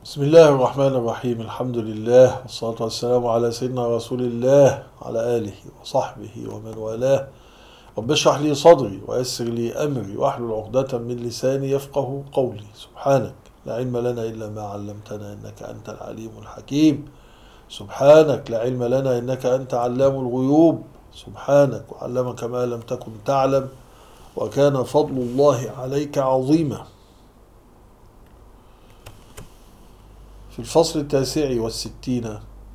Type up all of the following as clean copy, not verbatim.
بسم الله الرحمن الرحيم. الحمد لله والصلاة والسلام على سيدنا رسول الله على آله وصحبه ومن والاه. رب اشرح لي صدري ويسر لي أمري واحلل عقدة من لساني يفقه قولي. سبحانك لا علم لنا إلا ما علمتنا إنك أنت العليم الحكيم. سبحانك لا علم لنا إنك أنت علام الغيوب. سبحانك وعلمك ما لم تكن تعلم وكان فضل الله عليك عظيما. في الفصل 69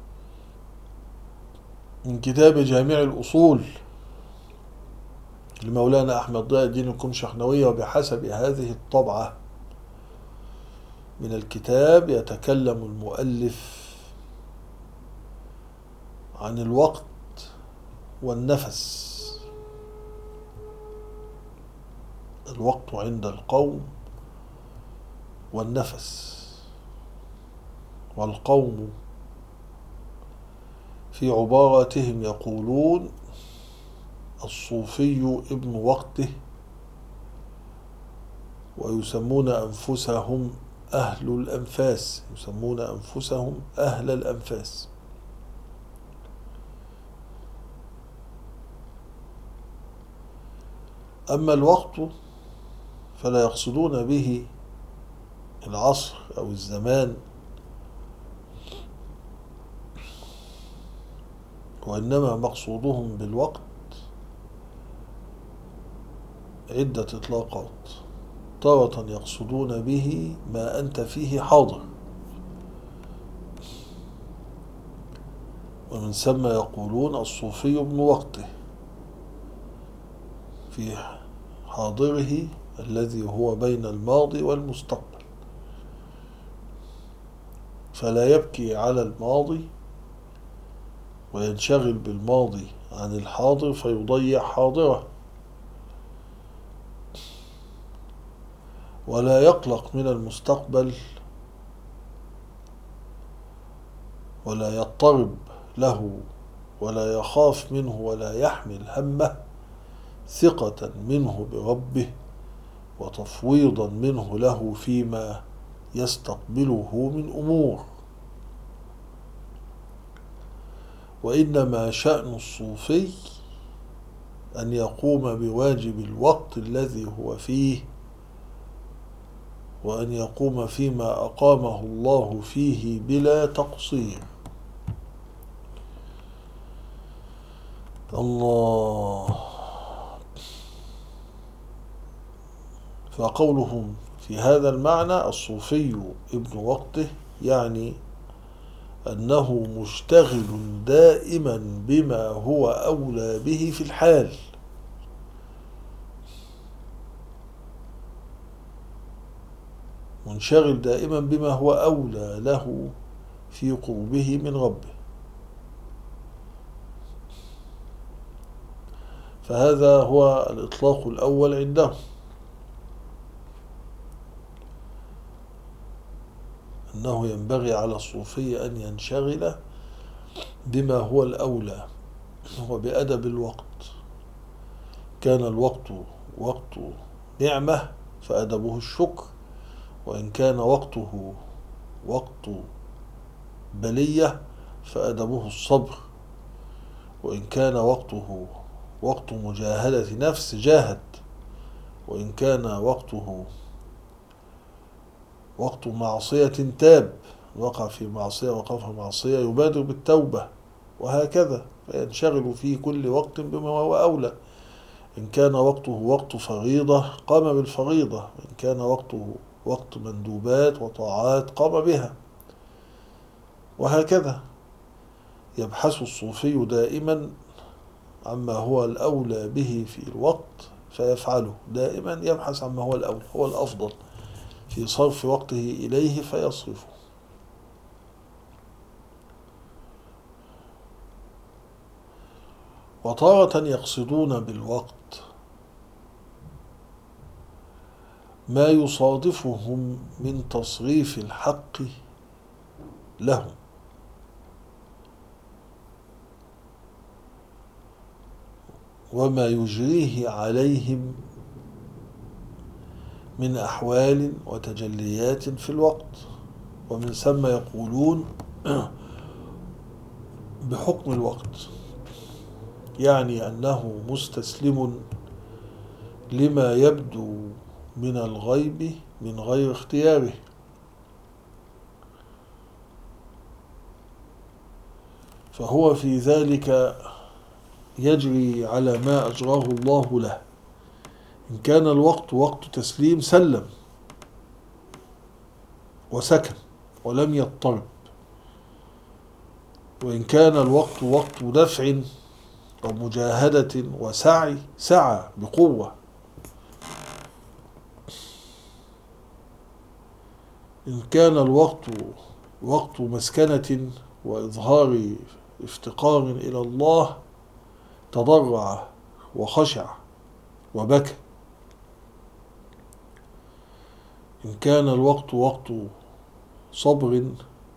من كتاب جامع الأصول لمولانا أحمد ضياء الدين الكمشحنوي، وبحسب هذه الطبعة من الكتاب يتكلم المؤلف عن الوقت والنفس. الوقت عند القوم والنفس. والقوم في عباراتهم يقولون الصوفي ابن وقته، ويسمون أنفسهم أهل الأنفاس، يسمون أنفسهم أهل الأنفاس. أما الوقت فلا يقصدون به العصر أو الزمان، وإنما مقصودهم بالوقت عدة إطلاقات. تارة يقصدون به ما أنت فيه حاضر، ومن ثم يقولون الصوفي ابن وقته، في حاضره الذي هو بين الماضي والمستقبل، فلا يبكي على الماضي وينشغل بالماضي عن الحاضر فيضيع حاضره، ولا يقلق من المستقبل ولا يضطرب له ولا يخاف منه ولا يحمل همه، ثقة منه بربه وتفويضا منه له فيما يستقبله من أمور. وإنما شأن الصوفي أن يقوم بواجب الوقت الذي هو فيه، وأن يقوم فيما أقامه الله فيه بلا تقصير. الله. فقولهم في هذا المعنى الصوفي ابن وقته يعني أنه مشتغل دائما بما هو أولى به في الحال، منشغل دائما بما هو أولى له في قربه من ربه. فهذا هو الإطلاق الأول عندهم، أنه ينبغي على الصوفي أن ينشغل بما هو الأولى، هو بأدب الوقت. كان الوقت وقت نعمة فأدبه الشكر، وإن كان وقته وقت بلية فأدبه الصبر، وإن كان وقته وقت مجاهدة نفس جاهد، وإن كان وقته وقت معصية تاب، وقع في معصية وقف معصية يبادر بالتوبة، وهكذا. فينشغل في كل وقت بما هو أولى. إن كان وقته وقت فريضة قام بالفريضة، وإن كان وقته وقت مندوبات وطاعات قام بها، وهكذا. يبحث الصوفي دائما عما هو الأولى به في الوقت فيفعله، دائما يبحث عما هو الأولى، هو الأفضل في صرف وقته إليه فيصرفه. وتارة يقصدون بالوقت ما يصادفهم من تصريف الحق لهم، وما يجريه عليهم من أحوال وتجليات في الوقت. ومن ثم يقولون بحكم الوقت، يعني أنه مستسلم لما يبدو من الغيب من غير اختياره، فهو في ذلك يجري على ما أجراه الله له. إن كان الوقت وقت تسليم سلم وسكن ولم يضطرب، وإن كان الوقت وقت دفع ومجاهدة وسعي سعى بقوة. إن كان الوقت وقت مسكنة وإظهار افتقار إلى الله تضرع وخشع وبكى. إن كان الوقت وقت صبر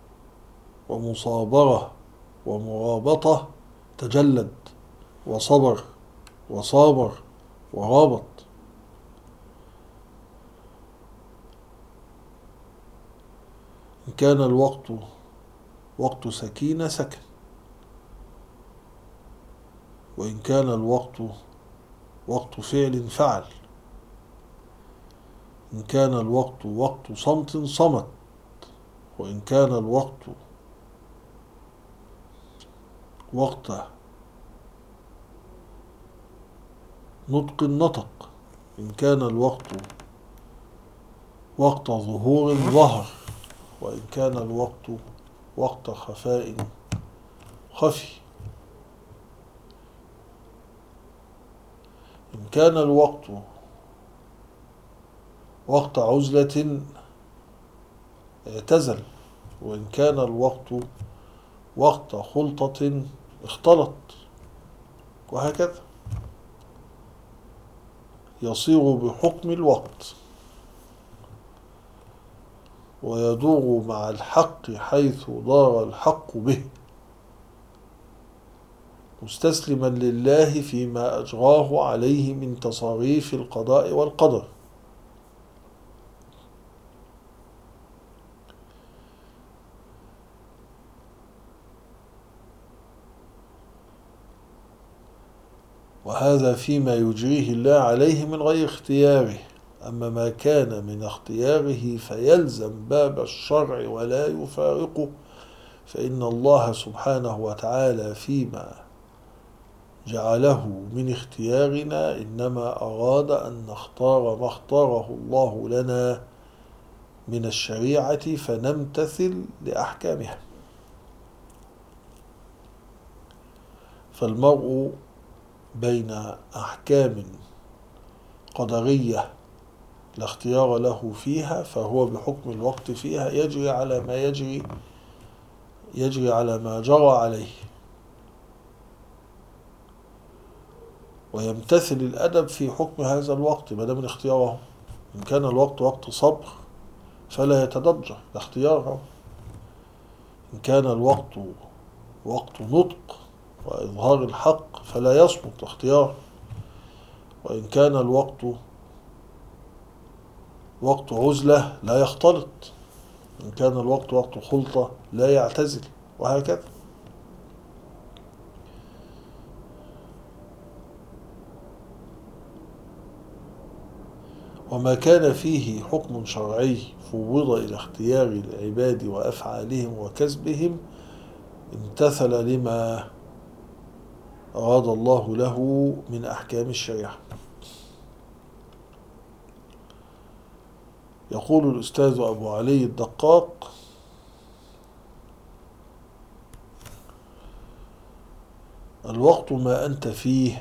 ومصابرة ومرابطة تجلد وصبر وصابر ورابط. إن كان الوقت وقت سكينة سكن، وإن كان الوقت وقت فعل فعل. إن كان الوقت وقت صمت صمت، وإن كان الوقت وقت نطق نطق. إن كان الوقت وقت ظهور ظهر، وإن كان الوقت وقت خفاء خفي. إن كان الوقت وقت عزلة اعتزل، وإن كان الوقت وقت خلطة اختلط، وهكذا يصير بحكم الوقت ويدور مع الحق حيث دار الحق به، مستسلما لله فيما أجراه عليه من تصاريف القضاء والقدر. وهذا فيما يجريه الله عليه من غير اختياره. أما ما كان من اختياره فيلزم باب الشرع ولا يفارقه، فإن الله سبحانه وتعالى فيما جعله من اختيارنا إنما أراد أن نختار ما اختاره الله لنا من الشريعة فنمتثل لأحكامها. فالمرء بين أحكام قدرية لا اختيار له فيها فهو بحكم الوقت فيها يجري على ما يجري على ما جرى عليه، ويمتثل الأدب في حكم هذا الوقت ما دام اختياره. إن كان الوقت وقت صبر فلا يتضجر، ده اختياره. إن كان الوقت وقت نطق وإظهار الحق فلا يصمت، اختيار. وإن كان الوقت وقت عزلة لا يختلط، إن كان الوقت وقت خلطة لا يعتزل، وهكذا. وما كان فيه حكم شرعي فوض إلى اختيار العباد وأفعالهم وكسبهم امتثل لما أراد الله له من أحكام الشريعة. يقول الأستاذ أبو علي الدقاق: الوقت ما أنت فيه،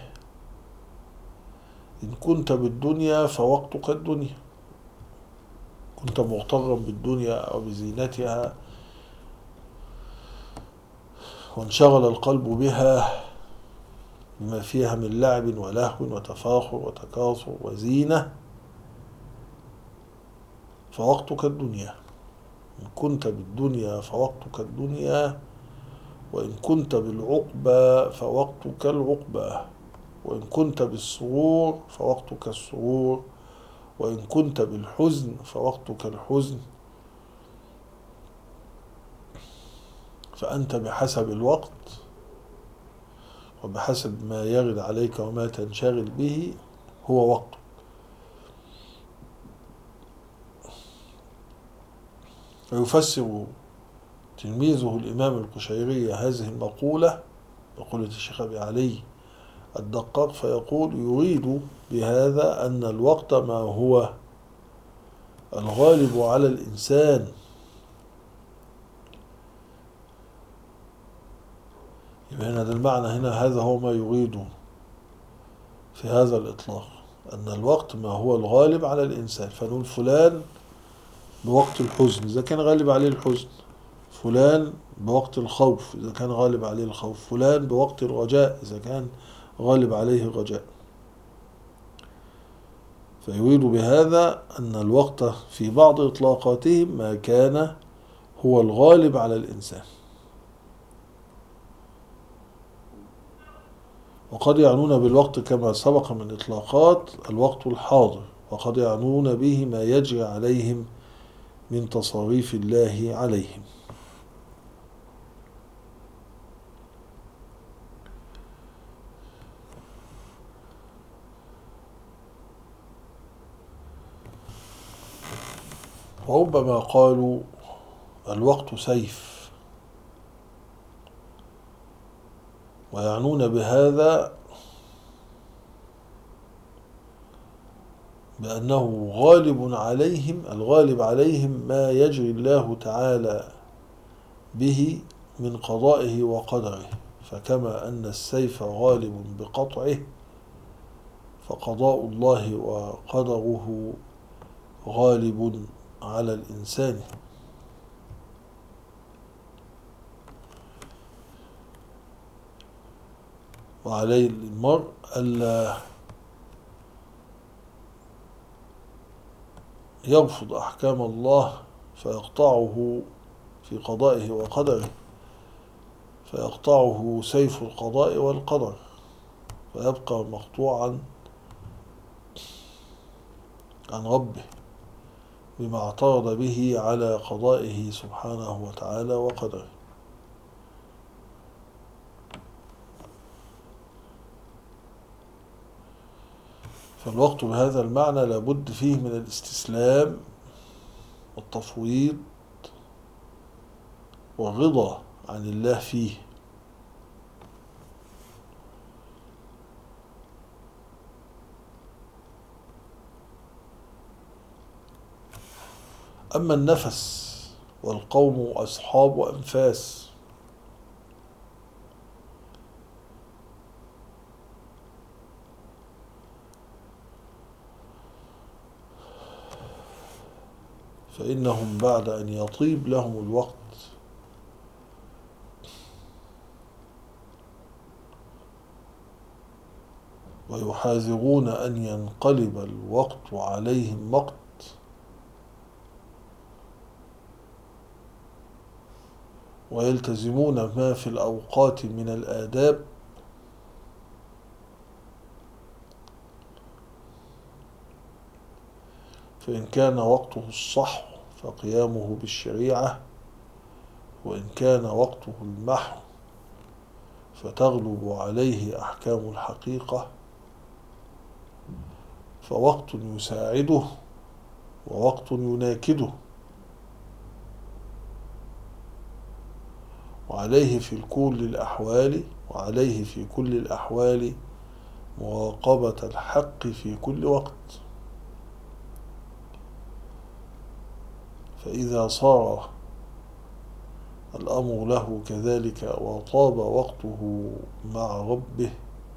إن كنت بالدنيا فوقتك الدنيا، كنت مغترا بالدنيا أو بزينتها وانشغل القلب بها بما فيها من لعب ولهو وتفاخر وتكاثر وزينة، فوقتك الدنيا. إن كنت بالدنيا فوقتك الدنيا، وإن كنت بالعقبى فوقتك العقبى، وإن كنت بالسرور فوقتك السرور، وإن كنت بالحزن فوقتك الحزن، فأنت بحسب الوقت وبحسب ما يرد عليك وما تنشغل به هو وقت. ويفسر تلميذه الإمام القشيري هذه المقولة، مقولة الشيخ أبي علي الدقاق، فيقول: يريد بهذا أن الوقت ما هو الغالب على الإنسان. يبقى هنا ده المعنى، هنا هذا هو ما يريد في هذا الإطلاق، أن الوقت ما هو الغالب على الإنسان. فنقول فلان بوقت الحزن إذا كان غالب عليه الحزن، فلان بوقت الخوف إذا كان غالب عليه الخوف، فلان بوقت الرجاء إذا كان غالب عليه الرجاء. فيريد بهذا أن الوقت في بعض إطلاقاته ما كان هو الغالب على الإنسان. وقد يعنون بالوقت كما سبق من إطلاقات الوقت الحاضر، وقد يعنون به ما يجري عليهم من تصاريف الله عليهم. وربما قالوا الوقت سيف، ويعنون بهذا بأنه غالب عليهم، الغالب عليهم ما يجري الله تعالى به من قضائه وقدره. فكما أن السيف غالب بقطعه، فقضاء الله وقدره غالب على الإنسان. وعليه المرء ألا يرفض أحكام الله فيقطعه في قضائه وقدره، فيقطعه سيف القضاء والقدر، فيبقى مقطوعا عن ربه بما اعترض به على قضائه سبحانه وتعالى وقدره. فالوقت بهذا المعنى لابد فيه من الاستسلام والتفويض والرضا عن الله فيه. أما النفس والقوم أصحاب أنفاس، فإنهم بعد أن يطيب لهم الوقت ويحاذرون أن ينقلب الوقت عليهم مقت، ويلتزمون ما في الأوقات من الآداب، فإن كان وقته الصح فقيامه بالشريعة، وإن كان وقته المحو فتغلب عليه أحكام الحقيقة. فوقت يساعده ووقت يناكده، وعليه في كل الأحوال مراقبة الحق في كل وقت. فإذا صار الأمر له كذلك وطاب وقته مع ربه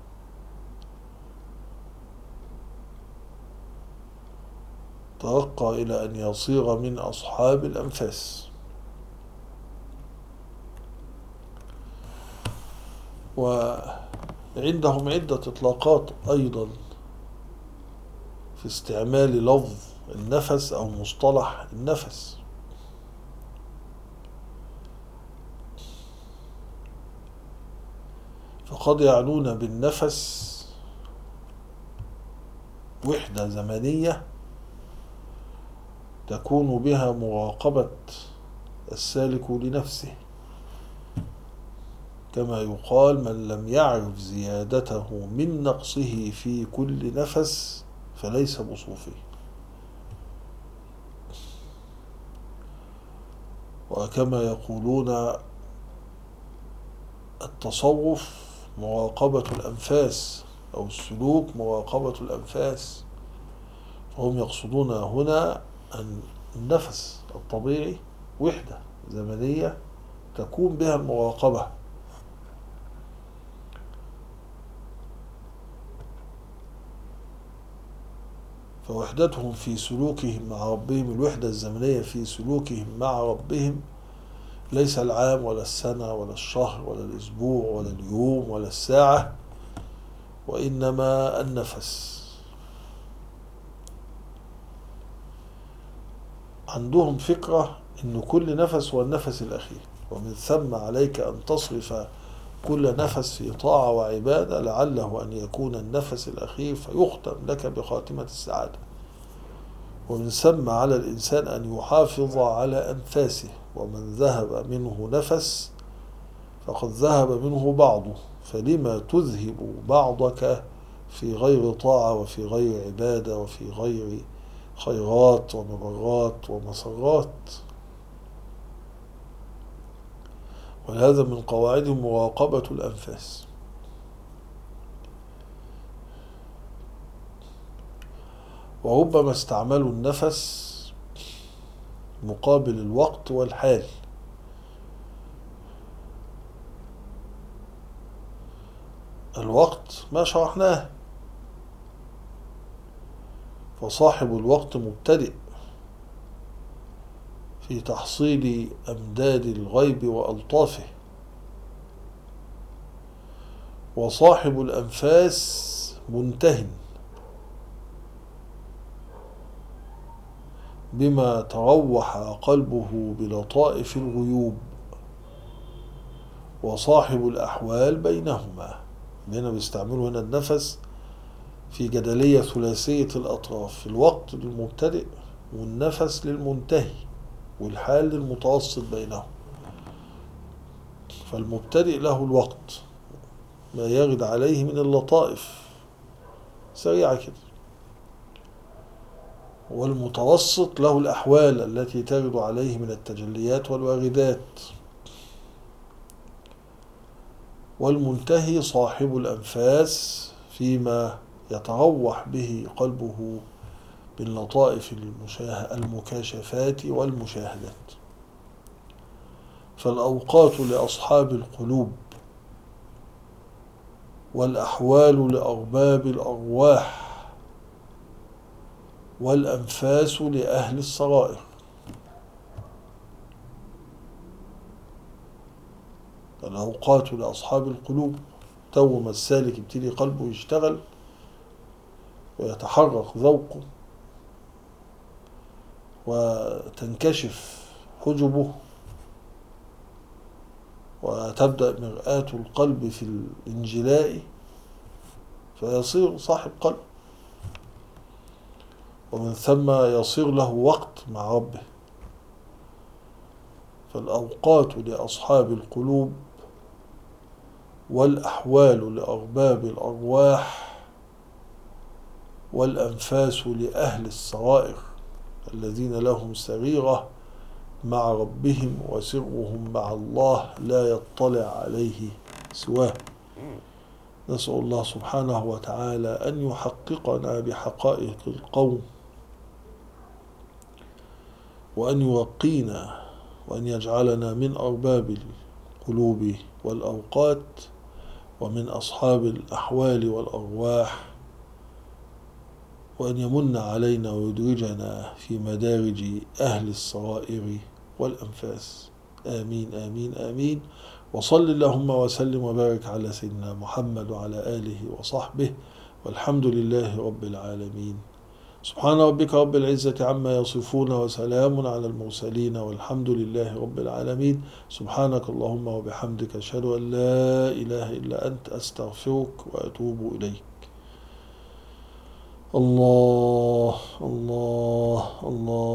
ترقى إلى أن يصير من أصحاب الأنفاس. وعندهم عدة إطلاقات أيضا في استعمال لفظ النفس أو مصطلح النفس. فقد يعنون بالنفس وحدة زمنية تكون بها مراقبة السالك لنفسه، كما يقال: من لم يعرف زيادته من نقصه في كل نفس فليس بصوفي. وكما يقولون: التصوف مراقبة الأنفاس، أو السلوك مراقبة الأنفاس. فهم يقصدون هنا أن النفس الطبيعي وحدة زمنية تكون بها المراقبة. فوحدتهم في سلوكهم مع ربهم، الوحدة الزمنية في سلوكهم مع ربهم، ليس العام ولا السنة ولا الشهر ولا الأسبوع ولا اليوم ولا الساعة، وإنما النفس. عندهم فكرة أن كل نفس هو النفس الأخير، ومن ثم عليك أن تصرف كل نفس في طاعة وعبادة، لعله أن يكون النفس الأخير فيختم لك بخاتمة السعادة. ومن ثم على الإنسان أن يحافظ على أنفاسه، ومن ذهب منه نفس فقد ذهب منه بعضه، فلما تذهب بعضك في غير طاعة وفي غير عبادة وفي غير خيرات ومبرات ومسرات. ولهذا من قواعدهم مراقبة الأنفاس. وربما استعملوا النفس مقابل الوقت والحال. الوقت ما شرحناه، فصاحب الوقت مبتدئ في تحصيل أمداد الغيب وألطافه، وصاحب الأنفاس منتهٍ بما تروح قلبه بلطائف الغيوب، وصاحب الأحوال بينهما. هنا بيستعملوا هنا النفس في جدلية ثلاثية الأطراف: الوقت للمبتدئ، والنفس للمنتهي، والحال للمتوسط بينهم. فالمبتدئ له الوقت، ما يرد عليه من اللطائف سريعة كده، والمتوسط له الأحوال التي ترد عليه من التجليات والواردات، والمنتهي صاحب الأنفاس فيما يتروح به قلبه باللطائف المكاشفات والمشاهدات. فالأوقات لأصحاب القلوب، والأحوال لأرباب الأرواح، والأنفاس لأهل السرائر. الأوقات لأصحاب القلوب، تو ما السالك يبتدي قلبه يشتغل ويتحرك ذوقه وتنكشف حجبه، وتبدأ مرآة القلب في الانجلاء، فيصير صاحب قلب، ومن ثم يصير له وقت مع ربه. فالأوقات لأصحاب القلوب، والأحوال لأرباب الأرواح، والأنفاس لأهل السرائر الذين لهم سريرة مع ربهم، وسرهم مع الله لا يطلع عليه سواه. نسأل الله سبحانه وتعالى أن يحققنا بحقائق القوم، وأن يوقينا، وأن يجعلنا من أرباب القلوب والأوقات، ومن أصحاب الأحوال والأرواح، وأن يمن علينا ويدرجنا في مدارج أهل السرائر والأنفاس. آمين آمين آمين. وصل اللهم وسلم وبارك على سيدنا محمد وعلى آله وصحبه، والحمد لله رب العالمين. سبحان ربك رب العزة عما يصفون، وسلام على المرسلين، والحمد لله رب العالمين. سبحانك اللهم وبحمدك، أشهد أن لا إله إلا أنت، أستغفرك وأتوب إليك. الله الله الله.